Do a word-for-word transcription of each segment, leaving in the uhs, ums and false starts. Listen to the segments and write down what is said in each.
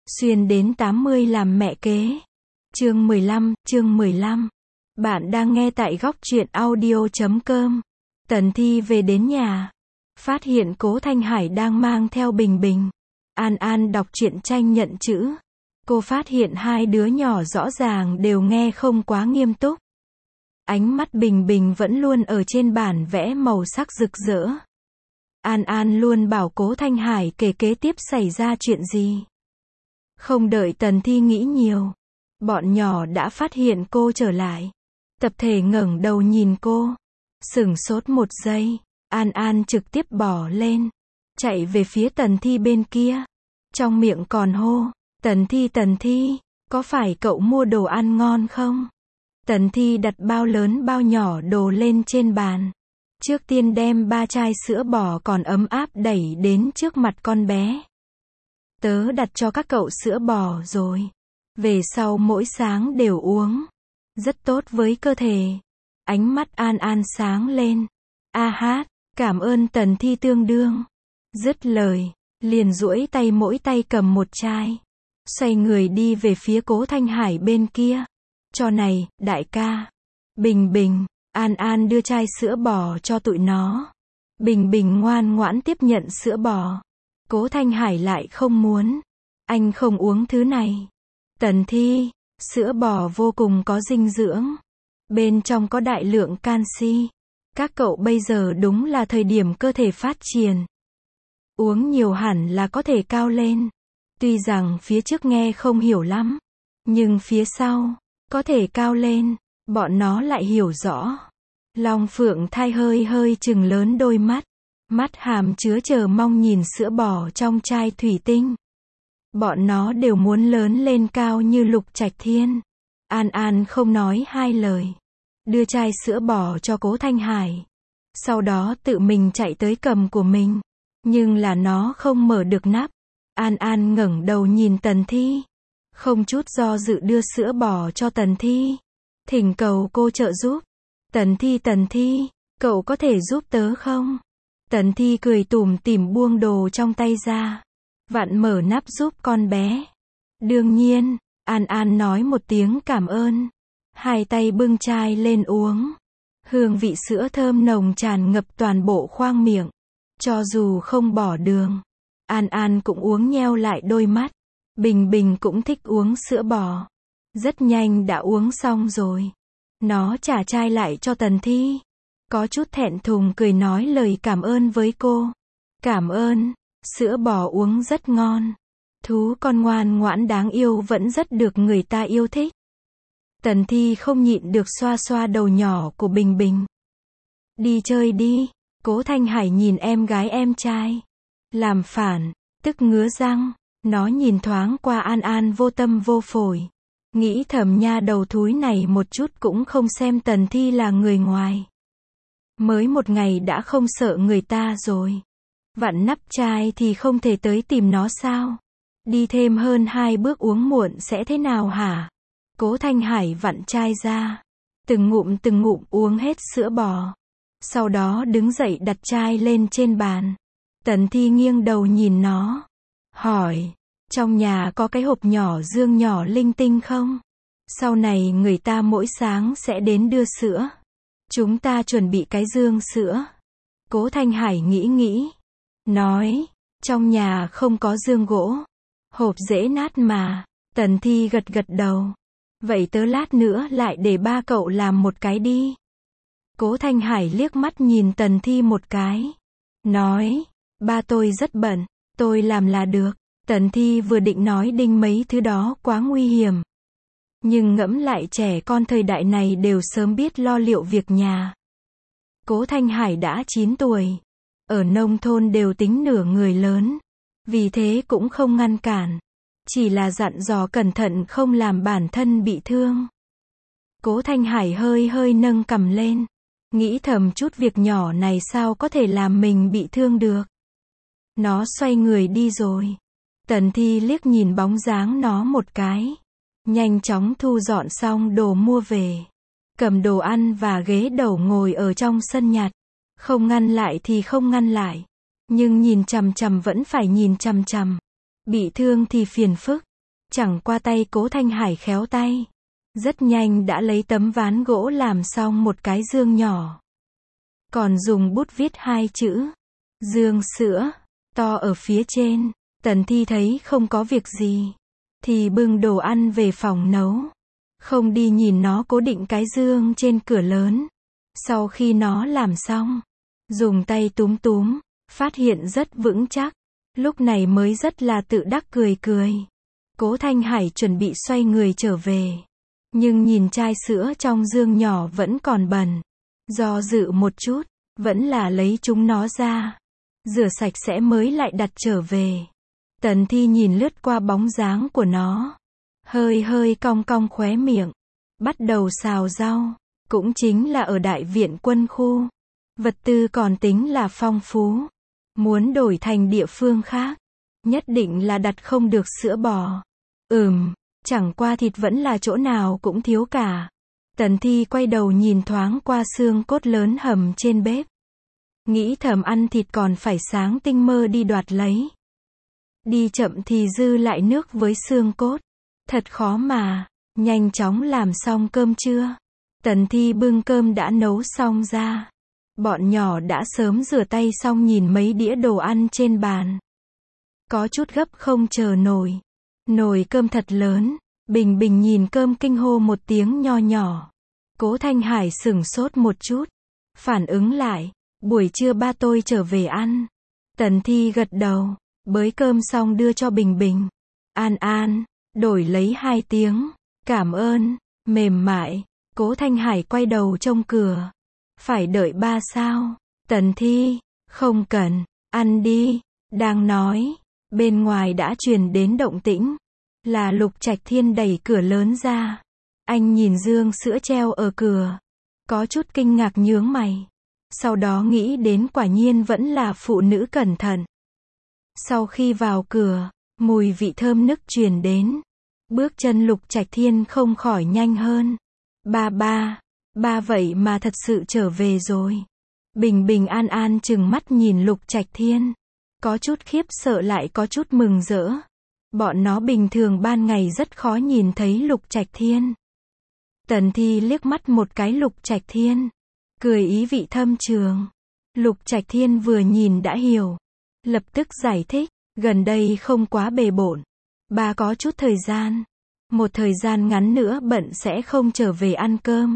Xuyên đến tám mươi làm mẹ kế. Chương mười lăm, chương mười lăm. Bạn đang nghe tại góc truyện audio chấm com. Tần Thi về đến nhà, phát hiện Cố Thanh Hải đang mang theo Bình Bình. An An đọc truyện tranh nhận chữ. Cô phát hiện hai đứa nhỏ rõ ràng đều nghe không quá nghiêm túc. Ánh mắt Bình Bình vẫn luôn ở trên bản vẽ màu sắc rực rỡ. An An luôn bảo Cố Thanh Hải kể kế tiếp xảy ra chuyện gì. Không đợi Tần Thi nghĩ nhiều, bọn nhỏ đã phát hiện cô trở lại. Tập thể ngẩng đầu nhìn cô. Sửng sốt một giây, An An trực tiếp bỏ lên, chạy về phía Tần Thi bên kia. Trong miệng còn hô, Tần Thi Tần Thi, có phải cậu mua đồ ăn ngon không? Tần Thi đặt bao lớn bao nhỏ đồ lên trên bàn. Trước tiên đem ba chai sữa bò còn ấm áp đẩy đến trước mặt con bé. Tớ đặt cho các cậu sữa bò rồi. Về sau mỗi sáng đều uống. Rất tốt với cơ thể. Ánh mắt An An sáng lên. A hát, cảm ơn Tần Thi tương đương. Dứt lời, liền duỗi tay mỗi tay cầm một chai. Xoay người đi về phía Cố Thanh Hải bên kia. Cho này, đại ca. Bình Bình, An An đưa chai sữa bò cho tụi nó. Bình Bình ngoan ngoãn tiếp nhận sữa bò. Cố Thanh Hải lại không muốn. Anh không uống thứ này. Tần Thi, sữa bò vô cùng có dinh dưỡng. Bên trong có đại lượng canxi. Các cậu bây giờ đúng là thời điểm cơ thể phát triển. Uống nhiều hẳn là có thể cao lên. Tuy rằng phía trước nghe không hiểu lắm, nhưng phía sau, có thể cao lên, bọn nó lại hiểu rõ. Long Phượng Thai hơi hơi trừng lớn đôi mắt. Mắt hàm chứa chờ mong nhìn sữa bò trong chai thủy tinh. Bọn nó đều muốn lớn lên cao như Lục Trạch Thiên. An An không nói hai lời. Đưa chai sữa bò cho Cố Thanh Hải. Sau đó tự mình chạy tới cầm của mình. Nhưng là nó không mở được nắp. An An ngẩng đầu nhìn Tần Thi. Không chút do dự đưa sữa bò cho Tần Thi. Thỉnh cầu cô trợ giúp. Tần Thi Tần Thi, cậu có thể giúp tớ không? Tần Thi cười tủm tỉm buông đồ trong tay ra. Vặn mở nắp giúp con bé. Đương nhiên, An An nói một tiếng cảm ơn. Hai tay bưng chai lên uống. Hương vị sữa thơm nồng tràn ngập toàn bộ khoang miệng. Cho dù không bỏ đường, An An cũng uống nheo lại đôi mắt. Bình Bình cũng thích uống sữa bò. Rất nhanh đã uống xong rồi. Nó trả chai lại cho Tần Thi. Có chút thẹn thùng cười nói lời cảm ơn với cô. Cảm ơn, sữa bò uống rất ngon. Thú con ngoan ngoãn đáng yêu vẫn rất được người ta yêu thích. Tần Thi không nhịn được xoa xoa đầu nhỏ của Bình Bình. Đi chơi đi. Cố Thanh Hải nhìn em gái em trai. Làm phản, tức ngứa răng. Nó nhìn thoáng qua An An vô tâm vô phổi. Nghĩ thầm nha đầu thúi này một chút cũng không xem Tần Thi là người ngoài. Mới một ngày đã không sợ người ta rồi. Vặn nắp chai thì không thể tới tìm nó sao? Đi thêm hơn hai bước uống muộn sẽ thế nào hả? Cố Thanh Hải vặn chai ra. Từng ngụm từng ngụm uống hết sữa bò. Sau đó đứng dậy đặt chai lên trên bàn. Tần Thi nghiêng đầu nhìn nó. Hỏi, trong nhà có cái hộp nhỏ dương nhỏ linh tinh không? Sau này người ta mỗi sáng sẽ đến đưa sữa. Chúng ta chuẩn bị cái dương sữa. Cố Thanh Hải nghĩ nghĩ. Nói, trong nhà không có dương gỗ. Hộp dễ nát mà. Tần Thi gật gật đầu. Vậy tớ lát nữa lại để ba cậu làm một cái đi. Cố Thanh Hải liếc mắt nhìn Tần Thi một cái. Nói, ba tôi rất bận, tôi làm là được. Tần Thi vừa định nói đinh mấy thứ đó quá nguy hiểm. Nhưng ngẫm lại trẻ con thời đại này đều sớm biết lo liệu việc nhà. Cố Thanh Hải đã chín tuổi. Ở nông thôn đều tính nửa người lớn. Vì thế cũng không ngăn cản. Chỉ là dặn dò cẩn thận không làm bản thân bị thương. Cố Thanh Hải hơi hơi nâng cằm lên. Nghĩ thầm chút việc nhỏ này sao có thể làm mình bị thương được. Nó xoay người đi rồi. Tần Thi liếc nhìn bóng dáng nó một cái. Nhanh chóng thu dọn xong đồ mua về. Cầm đồ ăn và ghế đầu ngồi ở trong sân nhặt. Không ngăn lại thì không ngăn lại. Nhưng nhìn chằm chằm vẫn phải nhìn chằm chằm. Bị thương thì phiền phức. Chẳng qua tay Cố Thanh Hải khéo tay. Rất nhanh đã lấy tấm ván gỗ làm xong một cái dương nhỏ. Còn dùng bút viết hai chữ. Dương sữa. To ở phía trên. Tần Thi thấy không có việc gì. Thì bưng đồ ăn về phòng nấu. Không đi nhìn nó cố định cái dương trên cửa lớn. Sau khi nó làm xong. Dùng tay túm túm. Phát hiện rất vững chắc. Lúc này mới rất là tự đắc cười cười. Cố Thanh Hải chuẩn bị xoay người trở về. Nhưng nhìn chai sữa trong dương nhỏ vẫn còn bẩn. Do dự một chút. Vẫn là lấy chúng nó ra. Rửa sạch sẽ mới lại đặt trở về. Tần Thi nhìn lướt qua bóng dáng của nó. Hơi hơi cong cong khóe miệng. Bắt đầu xào rau. Cũng chính là ở đại viện quân khu. Vật tư còn tính là phong phú. Muốn đổi thành địa phương khác. Nhất định là đặt không được sữa bò. Ừm, chẳng qua thịt vẫn là chỗ nào cũng thiếu cả. Tần Thi quay đầu nhìn thoáng qua xương cốt lớn hầm trên bếp. Nghĩ thầm ăn thịt còn phải sáng tinh mơ đi đoạt lấy. Đi chậm thì dư lại nước với xương cốt. Thật khó mà. Nhanh chóng làm xong cơm trưa. Tần Thi bưng cơm đã nấu xong ra. Bọn nhỏ đã sớm rửa tay xong nhìn mấy đĩa đồ ăn trên bàn. Có chút gấp không chờ nổi. Nồi cơm thật lớn. Bình Bình nhìn cơm kinh hô một tiếng nho nhỏ. Cố Thanh Hải sửng sốt một chút. Phản ứng lại. Buổi trưa ba tôi trở về ăn. Tần Thi gật đầu. Bới cơm xong đưa cho Bình Bình. An An. Đổi lấy hai tiếng. Cảm ơn. Mềm mại. Cố Thanh Hải quay đầu trông cửa. Phải đợi ba sao? Tần Thi. Không cần. Ăn đi. Đang nói. Bên ngoài đã truyền đến động tĩnh. Là Lục Trạch Thiên đẩy cửa lớn ra. Anh nhìn dương sữa treo ở cửa. Có chút kinh ngạc nhướng mày. Sau đó nghĩ đến quả nhiên vẫn là phụ nữ cẩn thận. Sau khi vào cửa, mùi vị thơm nức truyền đến. Bước chân Lục Trạch Thiên không khỏi nhanh hơn. Ba ba, ba vậy mà thật sự trở về rồi. Bình Bình an an chừng mắt nhìn Lục Trạch Thiên. Có chút khiếp sợ lại có chút mừng rỡ. Bọn nó bình thường ban ngày rất khó nhìn thấy Lục Trạch Thiên. Tần Thi liếc mắt một cái Lục Trạch Thiên. Cười ý vị thâm trường. Lục Trạch Thiên vừa nhìn đã hiểu. Lập tức giải thích. Gần đây không quá bề bộn. Ba có chút thời gian. Một thời gian ngắn nữa bận sẽ không trở về ăn cơm.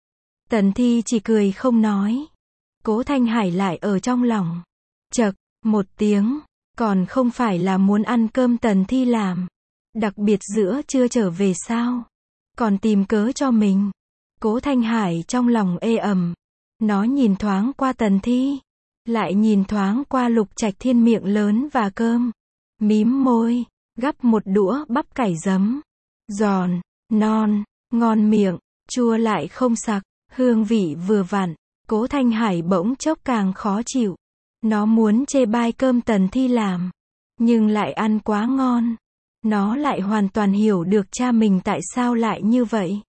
Tần Thi chỉ cười không nói. Cố Thanh Hải lại ở trong lòng. Chậc, một tiếng. Còn không phải là muốn ăn cơm Tần Thi làm. Đặc biệt giữa chưa trở về sao. Còn tìm cớ cho mình. Cố Thanh Hải trong lòng ê ẩm. Nó nhìn thoáng qua Tần Thi. Lại nhìn thoáng qua Lục Trạch Thiên miệng lớn và cơm. Mím môi. Gắp một đũa bắp cải giấm. Giòn, non, ngon miệng. Chua lại không sặc. Hương vị vừa vặn. Cố Thanh Hải bỗng chốc càng khó chịu. Nó muốn chê bai cơm Tần Thi làm. Nhưng lại ăn quá ngon. Nó lại hoàn toàn hiểu được cha mình tại sao lại như vậy.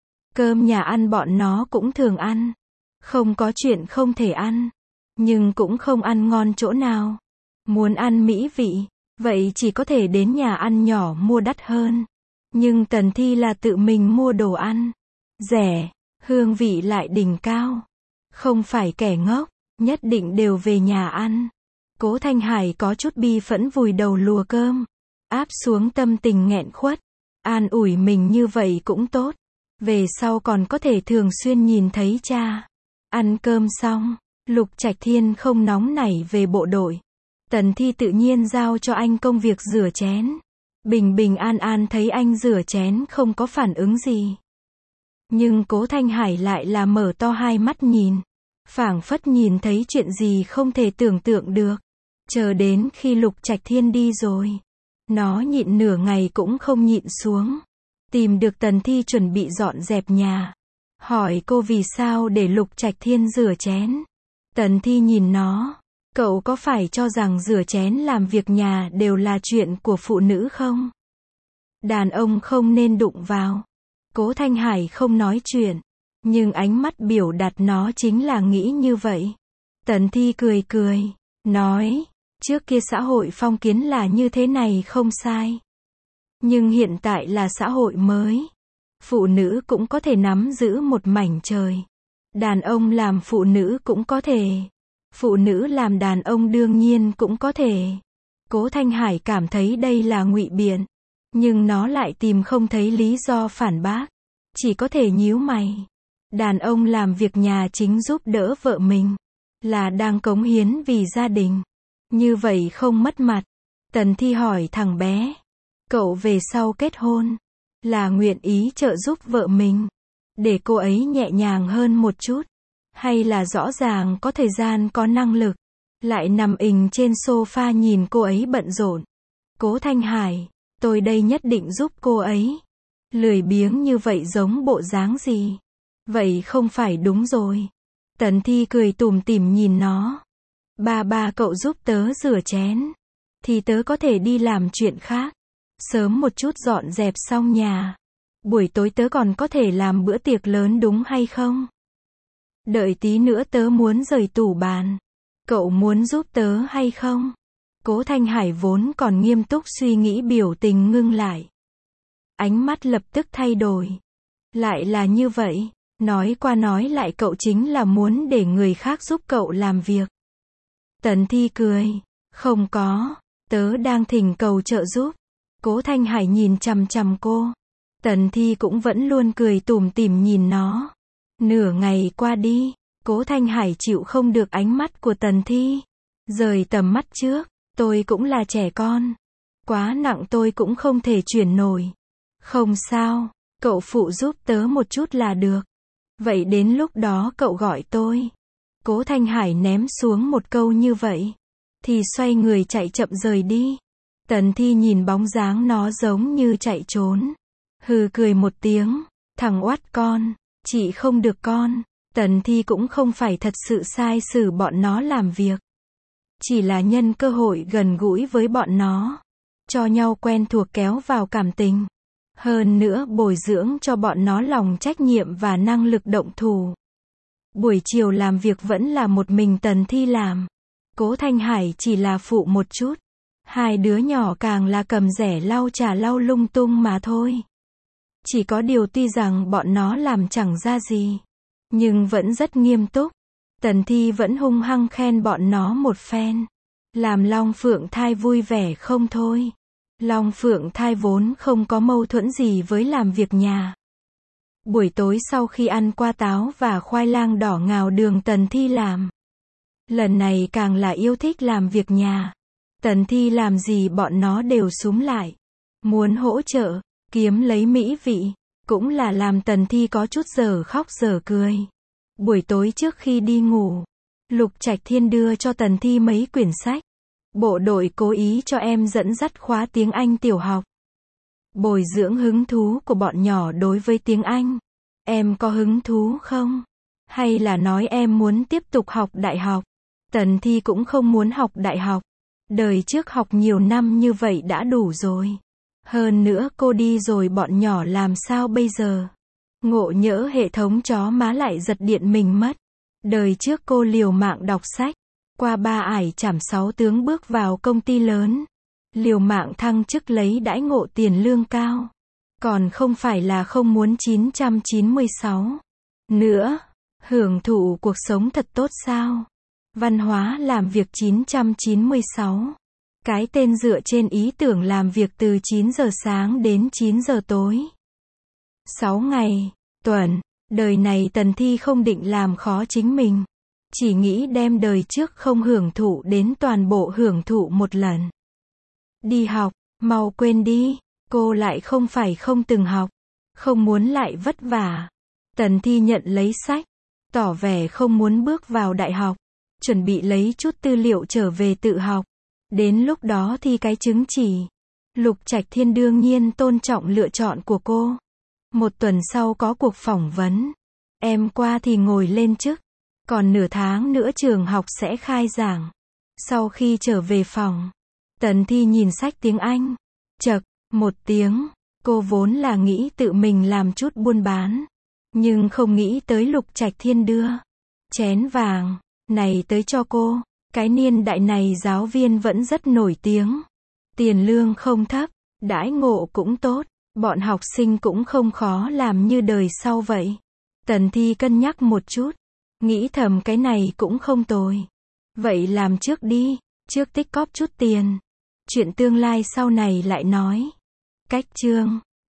Cơm nhà ăn bọn nó cũng thường ăn. Không có chuyện không thể ăn. Nhưng cũng không ăn ngon chỗ nào. Muốn ăn mỹ vị. Vậy chỉ có thể đến nhà ăn nhỏ mua đắt hơn. Nhưng Tần Thi là tự mình mua đồ ăn. Rẻ. Hương vị lại đỉnh cao. Không phải kẻ ngốc. Nhất định đều về nhà ăn. Cố Thanh Hải có chút bi phẫn vùi đầu lùa cơm. Áp xuống tâm tình nghẹn khuất. An ủi mình như vậy cũng tốt. Về sau còn có thể thường xuyên nhìn thấy cha. Ăn cơm xong. Lục Trạch Thiên không nóng nảy về bộ đội. Tần Thi tự nhiên giao cho anh công việc rửa chén. Bình Bình an an thấy anh rửa chén không có phản ứng gì. Nhưng Cố Thanh Hải lại là mở to hai mắt nhìn. Phảng phất nhìn thấy chuyện gì không thể tưởng tượng được. Chờ đến khi Lục Trạch Thiên đi rồi. Nó nhịn nửa ngày cũng không nhịn xuống. Tìm được Tần Thi chuẩn bị dọn dẹp nhà. Hỏi cô vì sao để Lục Trạch Thiên rửa chén. Tần Thi nhìn nó. Cậu có phải cho rằng rửa chén làm việc nhà đều là chuyện của phụ nữ không? Đàn ông không nên đụng vào. Cố Thanh Hải không nói chuyện. Nhưng ánh mắt biểu đạt nó chính là nghĩ như vậy. Tần Thi cười cười. Nói. Trước kia xã hội phong kiến là như thế này không sai. Nhưng hiện tại là xã hội mới. Phụ nữ cũng có thể nắm giữ một mảnh trời. Đàn ông làm phụ nữ cũng có thể. Phụ nữ làm đàn ông đương nhiên cũng có thể. Cố Thanh Hải cảm thấy đây là ngụy biện. Nhưng nó lại tìm không thấy lý do phản bác. Chỉ có thể nhíu mày. Đàn ông làm việc nhà chính giúp đỡ vợ mình. Là đang cống hiến vì gia đình. Như vậy không mất mặt. Tần Thi hỏi thằng bé. Cậu về sau kết hôn. Là nguyện ý trợ giúp vợ mình. Để cô ấy nhẹ nhàng hơn một chút. Hay là rõ ràng có thời gian có năng lực. Lại nằm ình trên sofa nhìn cô ấy bận rộn. Cố Thanh Hải. Tôi đây nhất định giúp cô ấy. Lười biếng như vậy giống bộ dáng gì? Vậy không phải đúng rồi. Tần Thi cười tủm tỉm nhìn nó. Ba ba cậu giúp tớ rửa chén. Thì tớ có thể đi làm chuyện khác. Sớm một chút dọn dẹp xong nhà. Buổi tối tớ còn có thể làm bữa tiệc lớn đúng hay không? Đợi tí nữa tớ muốn rời tủ bàn. Cậu muốn giúp tớ hay không? Cố Thanh Hải vốn còn nghiêm túc suy nghĩ biểu tình ngưng lại. Ánh mắt lập tức thay đổi. Lại là như vậy. Nói qua nói lại cậu chính là muốn để người khác giúp cậu làm việc. Tần Thi cười. Không có. Tớ đang thỉnh cầu trợ giúp. Cố Thanh Hải nhìn chằm chằm cô. Tần Thi cũng vẫn luôn cười tủm tỉm nhìn nó. Nửa ngày qua đi. Cố Thanh Hải chịu không được ánh mắt của Tần Thi. Rời tầm mắt trước. Tôi cũng là trẻ con. Quá nặng tôi cũng không thể chuyển nổi. Không sao. Cậu phụ giúp tớ một chút là được. Vậy đến lúc đó cậu gọi tôi. Cố Thanh Hải ném xuống một câu như vậy. Thì xoay người chạy chậm rời đi. Tần Thi nhìn bóng dáng nó giống như chạy trốn. Hừ cười một tiếng. Thằng oát con. Chị không được con. Tần Thi cũng không phải thật sự sai xử bọn nó làm việc. Chỉ là nhân cơ hội gần gũi với bọn nó. Cho nhau quen thuộc kéo vào cảm tình. Hơn nữa bồi dưỡng cho bọn nó lòng trách nhiệm và năng lực động thủ. Buổi chiều làm việc vẫn là một mình Tần Thi làm. Cố Thanh Hải chỉ là phụ một chút. Hai đứa nhỏ càng là cầm rẻ lau chà lau lung tung mà thôi. Chỉ có điều tuy rằng bọn nó làm chẳng ra gì. Nhưng vẫn rất nghiêm túc. Tần Thi vẫn hung hăng khen bọn nó một phen. Làm Long Phượng Thai vui vẻ không thôi. Long Phượng Thai vốn không có mâu thuẫn gì với làm việc nhà. Buổi tối sau khi ăn qua táo và khoai lang đỏ ngào đường Tần Thi làm. Lần này càng là yêu thích làm việc nhà. Tần Thi làm gì bọn nó đều súm lại. Muốn hỗ trợ, kiếm lấy mỹ vị. Cũng là làm Tần Thi có chút giờ khóc giờ cười. Buổi tối trước khi đi ngủ, Lục Trạch Thiên đưa cho Tần Thi mấy quyển sách. Bộ đội cố ý cho em dẫn dắt khóa tiếng Anh tiểu học. Bồi dưỡng hứng thú của bọn nhỏ đối với tiếng Anh. Em có hứng thú không? Hay là nói em muốn tiếp tục học đại học? Tần Thi cũng không muốn học đại học. Đời trước học nhiều năm như vậy đã đủ rồi. Hơn nữa cô đi rồi bọn nhỏ làm sao bây giờ? Ngộ nhỡ hệ thống chó má lại giật điện mình mất. Đời trước cô liều mạng đọc sách. Qua ba ải chảm sáu tướng bước vào công ty lớn. Liều mạng thăng chức lấy đãi ngộ tiền lương cao. Còn không phải là không muốn chín chín sáu. Nữa, hưởng thụ cuộc sống thật tốt sao? Văn hóa làm việc chín chín sáu. Cái tên dựa trên ý tưởng làm việc từ chín giờ sáng đến chín giờ tối. sáu ngày, tuần, đời này Tần Thi không định làm khó chính mình. Chỉ nghĩ đem đời trước không hưởng thụ đến toàn bộ hưởng thụ một lần. Đi học, mau quên đi, cô lại không phải không từng học. Không muốn lại vất vả. Tần Thi nhận lấy sách, tỏ vẻ không muốn bước vào đại học. Chuẩn bị lấy chút tư liệu trở về tự học. Đến lúc đó thi cái chứng chỉ. Lục Trạch Thiên đương nhiên tôn trọng lựa chọn của cô. Một tuần sau có cuộc phỏng vấn. Em qua thì ngồi lên chức. Còn nửa tháng nữa trường học sẽ khai giảng. Sau khi trở về phòng, Tần Thi nhìn sách tiếng Anh. Chậc, một tiếng. Cô vốn là nghĩ tự mình làm chút buôn bán. Nhưng không nghĩ tới Lục Trạch Thiên đưa chén vàng này tới cho cô. Cái niên đại này giáo viên vẫn rất nổi tiếng. Tiền lương không thấp. Đãi ngộ cũng tốt, bọn học sinh cũng không khó làm như đời sau vậy. Tần Thi cân nhắc một chút, nghĩ thầm cái này cũng không tồi. Vậy làm trước đi, trước tích cóp chút tiền. Chuyện tương lai sau này lại nói. Cách chương